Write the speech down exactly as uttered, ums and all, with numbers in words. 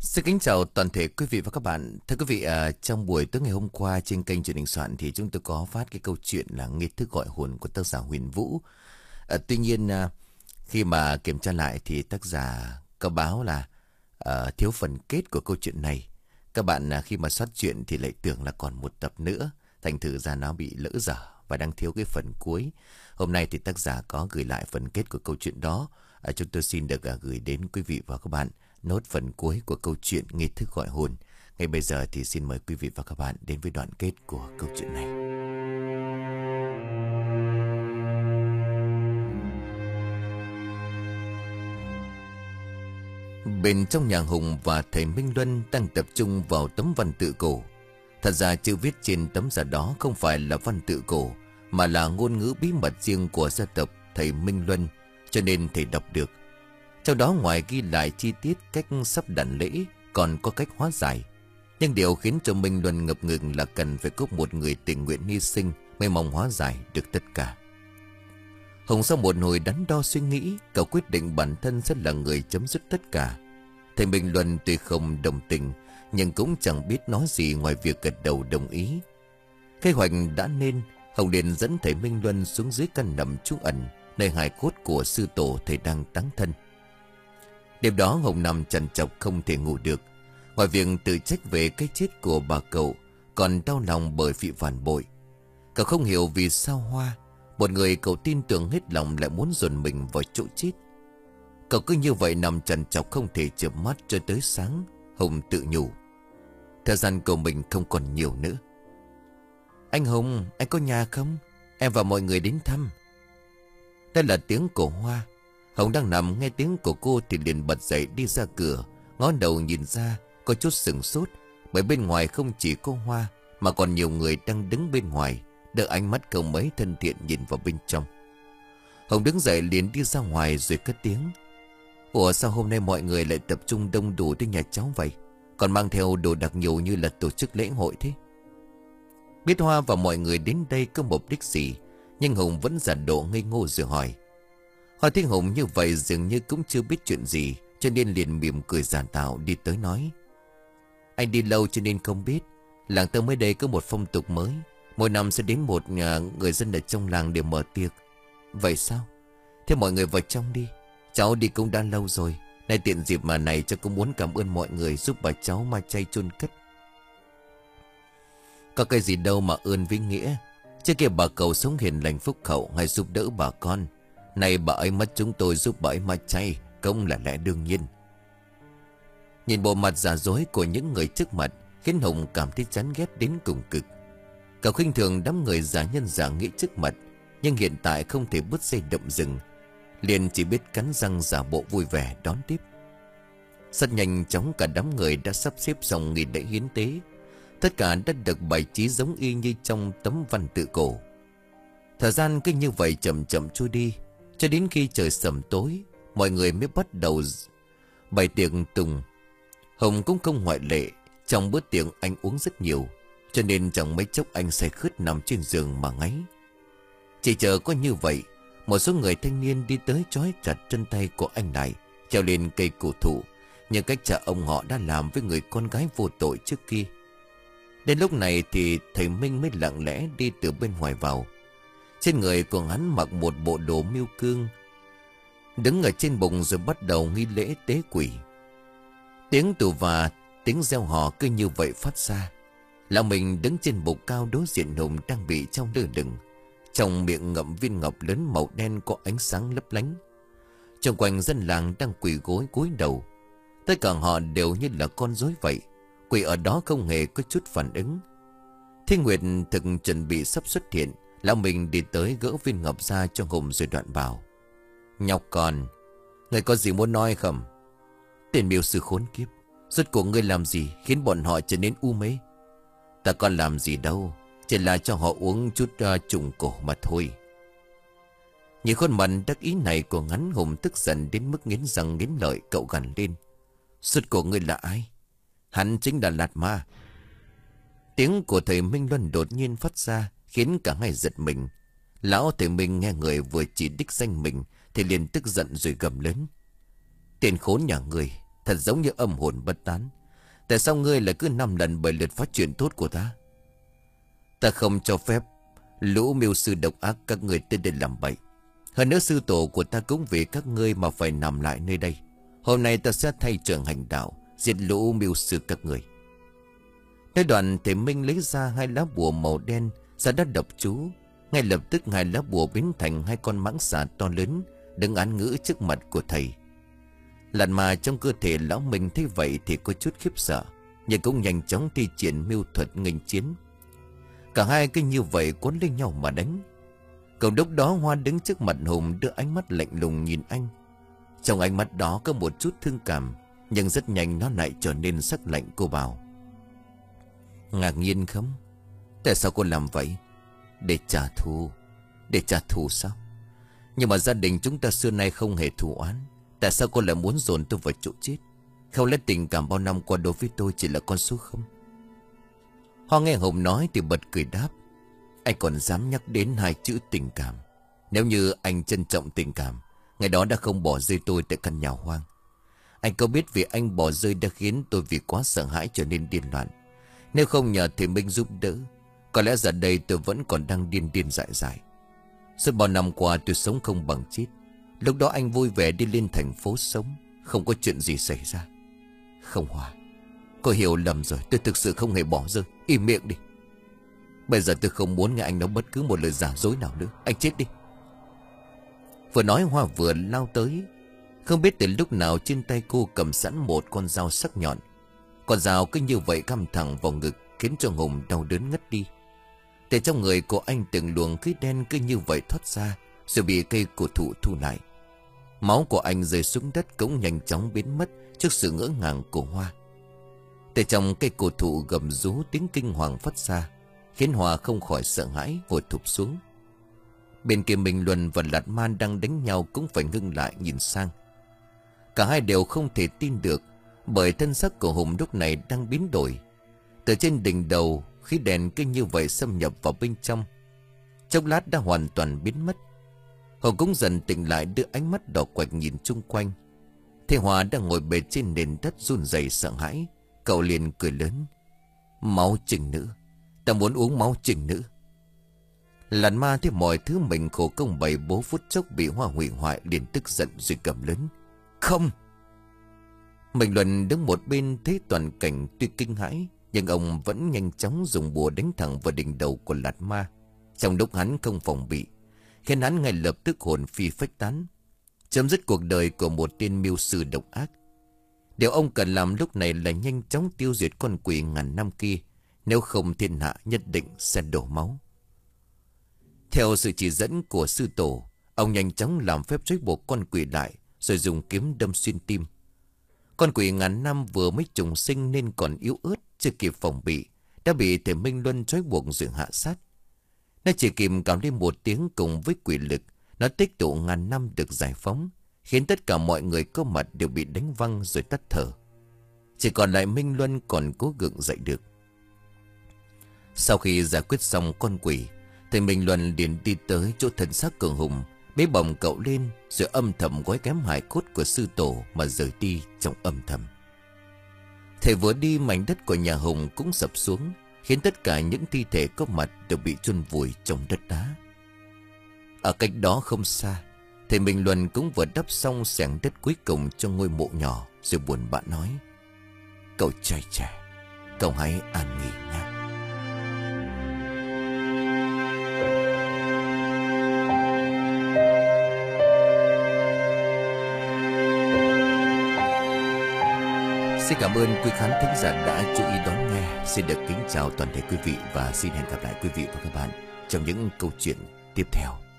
Xin kính chào toàn thể quý vị và các bạn. Thưa quý vị, à, trong buổi tối ngày hôm qua trên kênh Truyền hình Soạn thì chúng tôi có phát cái câu chuyện là nghi thức gọi hồn của tác giả Huyền Vũ. À, tuy nhiên à, khi mà kiểm tra lại thì tác giả có báo là à, thiếu phần kết của câu chuyện này. Các bạn à, khi mà soát chuyện thì lại tưởng là còn một tập nữa, thành thử ra nó bị lỡ dở và đang thiếu cái phần cuối. Hôm nay thì tác giả có gửi lại phần kết của câu chuyện đó. À, chúng tôi xin được à, gửi đến quý vị và các bạn nốt phần cuối của câu chuyện nghi thức gọi hồn. Ngay bây giờ thì xin mời quý vị và các bạn đến với đoạn kết của câu chuyện này. Bên trong nhà Hùng và thầy Minh Luân đang tập trung vào tấm văn tự cổ. Thật ra chữ viết trên tấm giả đó không phải là văn tự cổ, mà là ngôn ngữ bí mật riêng của gia tộc thầy Minh Luân, cho nên thầy đọc được. Trong đó ngoài ghi lại chi tiết cách sắp đặt lễ, còn có cách hóa giải. Nhưng điều khiến cho Minh Luân ngập ngừng là cần phải có một người tình nguyện hy sinh mới mong hóa giải được tất cả. Hùng sau một hồi đắn đo suy nghĩ, cậu quyết định bản thân sẽ là người chấm dứt tất cả. Thầy Minh Luân tuy không đồng tình, nhưng cũng chẳng biết nói gì ngoài việc gật đầu đồng ý. Kế hoạch đã nên, Hùng liền dẫn thầy Minh Luân xuống dưới căn nằm trú ẩn, nơi hài cốt của sư tổ thầy đang táng thân. Đêm đó Hùng nằm trằn trọc không thể ngủ được. Ngoài việc tự trách về cái chết của bà cậu, còn đau lòng bởi vị phản bội. Cậu không hiểu vì sao Hoa, một người cậu tin tưởng hết lòng, lại muốn dồn mình vào chỗ chết. Cậu cứ như vậy nằm trằn trọc không thể chợp mắt cho tới sáng. Hùng tự nhủ, thời gian của mình không còn nhiều nữa. Anh Hùng, anh có nhà không? Em và mọi người đến thăm. Đây là tiếng của Hoa. Hùng đang nằm nghe tiếng của cô thì liền bật dậy đi ra cửa, ngó đầu nhìn ra, có chút sửng sốt, bởi bên ngoài không chỉ có Hoa mà còn nhiều người đang đứng bên ngoài, đợi ánh mắt cậu mấy thân thiện nhìn vào bên trong. Hùng đứng dậy liền đi ra ngoài rồi cất tiếng, ủa sao hôm nay mọi người lại tập trung đông đủ đến nhà cháu vậy, còn mang theo đồ đặc nhiều như là tổ chức lễ hội thế? Biết Hoa và mọi người đến đây có mục đích gì, nhưng Hùng vẫn giả độ ngây ngô rồi hỏi. Hoa thấy Hùng như vậy dường như cũng chưa biết chuyện gì, cho nên liền mỉm cười giả tạo đi tới nói, anh đi lâu cho nên không biết, làng tớ mới đây có một phong tục mới, mỗi năm sẽ đến một nhà người dân ở trong làng để mở tiệc. Vậy sao? Thế mọi người vào trong đi, cháu đi cũng đã lâu rồi, nay tiện dịp mà này cháu cũng muốn cảm ơn mọi người giúp bà cháu ma chay chôn cất. Có cái gì đâu mà ơn với nghĩa, trước kia bà cậu sống hiền lành phúc hậu hay giúp đỡ bà con, nay bà ấy mất chúng tôi giúp bà ấy ma chay cũng là lẽ đương nhiên. Nhìn bộ mặt giả dối của những người trước mặt khiến Hùng cảm thấy chán ghét đến cùng cực. Cậu khinh thường đám người giả nhân giả nghĩa trước mặt, nhưng hiện tại không thể bứt dây động rừng, liền chỉ biết cắn răng giả bộ vui vẻ đón tiếp. Rất nhanh chóng cả đám người đã sắp xếp xong nghi lễ hiến tế. Tất cả đã được bày trí giống y như trong tấm văn tự cổ. Thời gian cứ như vậy chậm chậm trôi đi, cho đến khi trời sầm tối, mọi người mới bắt đầu bày tiệc tùng. Hùng cũng không ngoại lệ. Trong bữa tiệc anh uống rất nhiều, cho nên chẳng mấy chốc anh say khướt nằm trên giường mà ngáy. Chỉ chờ có như vậy, một số người thanh niên đi tới trói chặt chân tay của anh lại, treo lên cây cổ thụ, như cách cha ông họ đã làm với người con gái vô tội trước kia. Đến lúc này thì thầy Minh mới lặng lẽ đi từ bên ngoài vào. Trên người của hắn mặc một bộ đồ miêu cương, đứng ở trên bụng rồi bắt đầu nghi lễ tế quỷ. Tiếng tù và tiếng reo hò cứ như vậy phát ra. Lão mình đứng trên bục cao đối diện Hùng đang bị trong lơ lửng, trong miệng ngậm viên ngọc lớn màu đen có ánh sáng lấp lánh. Trong quanh dân làng đang quỳ gối cúi đầu, tất cả họ đều như là con rối vậy, quỳ ở đó không hề có chút phản ứng. Thiên Nguyệt thực chuẩn bị sắp xuất hiện, lão mình đi tới gỡ viên ngọc ra cho Hùng rồi đoạn bảo, nhóc con, người có gì muốn nói không? Tên miêu sư khốn kiếp, rốt cuộc ngươi làm gì khiến bọn họ trở nên u mê? Ta còn làm gì đâu, chỉ là cho họ uống chút uh, trùng cổ mà thôi. Nhìn khuôn mặt đắc ý này của hắn, Hùng tức giận đến mức nghiến răng nghiến lợi, cậu gằn lên, rốt cuộc ngươi là ai? Hắn chính là Lạt Ma. Tiếng của thầy Minh Luân đột nhiên phát ra, khiến cả hai giật mình. Lão thầy Minh nghe người vừa chỉ đích danh mình thì liền tức giận rồi gầm lớn, tên khốn nhà người, thật giống như âm hồn bất tán, Tại sao ngươi lại cứ năm lần bảy lượt phá chuyện tốt của ta? Ta không cho phép lũ mưu sư độc ác các ngươi tới đây làm bậy. Hơn nữa sư tổ của ta cũng vì các ngươi mà phải nằm lại nơi đây. Hôm nay ta sẽ thay trưởng hành đạo, diệt lũ mưu sư các ngươi. Nói đoạn Thầy Minh lấy ra hai lá bùa màu đen ra đất độc chú. Ngay lập tức hai lá bùa biến thành hai con mãng xà to lớn đứng án ngữ trước mặt của thầy. Làn mà trong cơ thể lão Minh thấy vậy thì có chút khiếp sợ, nhưng cũng nhanh chóng thi triển mưu thuật nghênh chiến. Cả hai cứ như vậy cuốn lên nhau mà đánh. Cậu đốc đó Hoa đứng trước mặt Hùng đưa ánh mắt lạnh lùng nhìn anh. Trong ánh mắt đó có một chút thương cảm, nhưng rất nhanh nó lại trở nên sắc lạnh. Cô bảo: ngạc nhiên không? Tại sao cô làm vậy? Để trả thù. Để trả thù sao? Nhưng mà gia đình chúng ta xưa nay không hề thù oán. Tại sao cô lại muốn dồn tôi vào chỗ chết? Không lẽ tình cảm bao năm qua đối với tôi chỉ là con số không? Hoa nghe Hùng nói thì bật cười đáp: anh còn dám nhắc đến hai chữ tình cảm. Nếu như anh trân trọng tình cảm, ngày đó đã không bỏ rơi tôi tại căn nhà hoang. Anh có biết vì anh bỏ rơi đã khiến tôi vì quá sợ hãi trở nên điên loạn. Nếu không nhờ Thầy Minh giúp đỡ, có lẽ giờ đây tôi vẫn còn đang điên điên dại dại. Suốt bao năm qua tôi sống không bằng chết. Lúc đó anh vui vẻ đi lên thành phố sống, không có chuyện gì xảy ra. Không Hoa, cô hiểu lầm rồi. Tôi thực sự không hề bỏ rơi. Im miệng đi. Bây giờ tôi không muốn nghe anh nói bất cứ một lời giả dối nào nữa. Anh chết đi. Vừa nói Hoa vừa lao tới. Không biết từ lúc nào trên tay cô cầm sẵn một con dao sắc nhọn. Con dao cứ như vậy cắm thẳng vào ngực, khiến cho Hùng đau đớn ngất đi. Từ trong người của anh từng luồng khí đen cứ như vậy thoát ra, rồi bị cây cổ thụ thu lại. Máu của anh rơi xuống đất cũng nhanh chóng biến mất trước sự ngỡ ngàng của Hoa. Từ trong cây cổ thụ gầm rú tiếng kinh hoàng phát ra, khiến Hoa không khỏi sợ hãi vội thụp xuống. Bên kia Minh Luân và Lạt Ma đang đánh nhau cũng phải ngưng lại nhìn sang. Cả hai đều không thể tin được, bởi thân xác của Hùng lúc này đang biến đổi. Từ trên đỉnh đầu, khí đèn cứ như vậy xâm nhập vào bên trong. Chốc lát đã hoàn toàn biến mất. Hùng cũng dần tỉnh lại, đưa ánh mắt đỏ quạch nhìn chung quanh. Thế Hòa đang ngồi bệt trên nền đất run rẩy sợ hãi. Cậu liền cười lớn: máu trình nữ, ta muốn uống máu trình nữ. Làn Ma thấy mọi thứ mình khổ công bày bố phút chốc bị Hoa hủy hoại, liền tức giận rồi cầm lớn: không! Mình Luận đứng một bên thấy toàn cảnh tuy kinh hãi, nhưng ông vẫn nhanh chóng dùng bùa đánh thẳng vào đỉnh đầu của Lạt Ma. Trong lúc hắn không phòng bị, khiến hắn ngay lập tức hồn phi phách tán, chấm dứt cuộc đời của một tên mưu sư độc ác. Điều ông cần làm lúc này là nhanh chóng tiêu diệt con quỷ ngàn năm kia, nếu không thiên hạ nhất định sẽ đổ máu. Theo sự chỉ dẫn của sư tổ, ông nhanh chóng làm phép trói buộc con quỷ lại, rồi dùng kiếm đâm xuyên tim. Con quỷ ngàn năm vừa mới trùng sinh nên còn yếu ớt, chưa kịp phòng bị, đã bị Thầy Minh Luân trói buộc rồi hạ sát. Nó chỉ kịp cào lên một tiếng, cùng với quỷ lực nó tích tụ ngàn năm được giải phóng, khiến tất cả mọi người có mặt đều bị đánh văng rồi tắt thở. Chỉ còn lại Minh Luân còn cố gượng dậy được. Sau khi giải quyết xong con quỷ, Thầy Minh Luân liền đi tới chỗ thân xác cường Hùng, bế bồng cậu lên, rồi âm thầm gói kém hài cốt của sư tổ mà rời đi trong âm thầm. Thầy vừa đi, mảnh đất của nhà Hùng cũng sập xuống, khiến tất cả những thi thể có mặt đều bị chôn vùi trong đất đá. Ở cách đó không xa, Thầy Minh Luân cũng vừa đắp xong xẻng đất cuối cùng cho ngôi mộ nhỏ, rồi buồn bã nói: cậu trai trẻ, cậu hãy an nghỉ nhé. Xin cảm ơn quý khán thính giả đã chú ý đón nghe. Xin được kính chào toàn thể quý vị và xin hẹn gặp lại quý vị và các bạn trong những câu chuyện tiếp theo.